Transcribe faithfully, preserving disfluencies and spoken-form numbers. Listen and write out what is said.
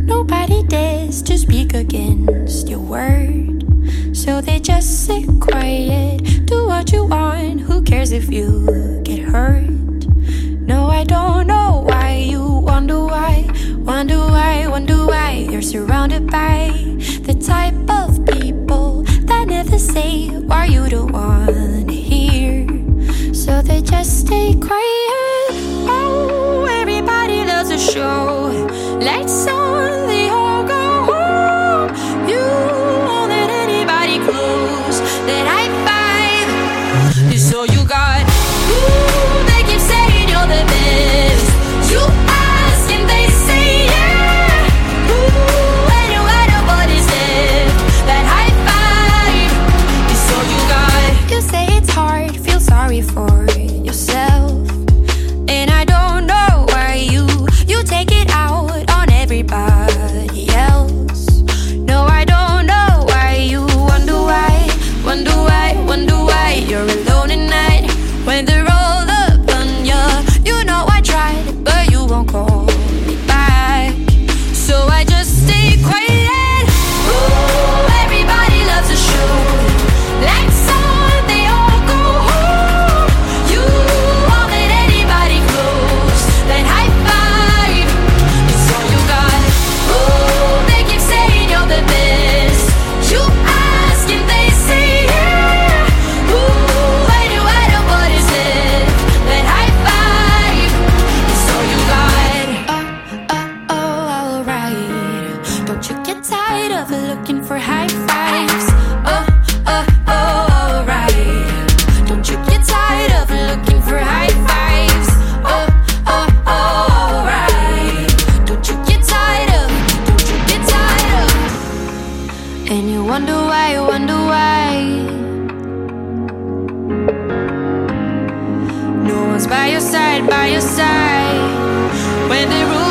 Nobody dares to speak against your word, so they just sit quiet. Do what you want, who cares if you get hurt? No, I don't know why you wonder why, wonder why, wonder why you're surrounded by the type of people that never say why you don't wanna hear, so they just stay quiet. Oh, everybody loves a show. Lights on, they all go home. You won't let anybody close that high five. So you got, ooh, they keep saying you're the best. You ask and they say yeah. Ooh, and you got nobody's left that high five. So you got, you say it's hard, feel sorry for yourself, and I don't know why you you take it out on everybody else. No, I don't know why you wonder why, wonder why, wonder why you're alone at night when they're all up on you. You know I tried, but you won't call me back, so I just stay quiet. Ooh, everybody loves a show. Lights on, they all go home. You won't let anybody close that high five. It's all you got. Ooh, they keep saying you're the best. You ask and they say yeah. Ooh, and you had nobody's left that high five. It's all you got. Oh, oh, oh, alright. Don't you get tired of looking for high fives? Oh, oh, oh, alright. Don't you get tired of looking for high fives? Oh, oh, oh, alright. Don't you get tired of, don't you get tired of, and you wonder why, wonder why no one's by your side, by your side when the rules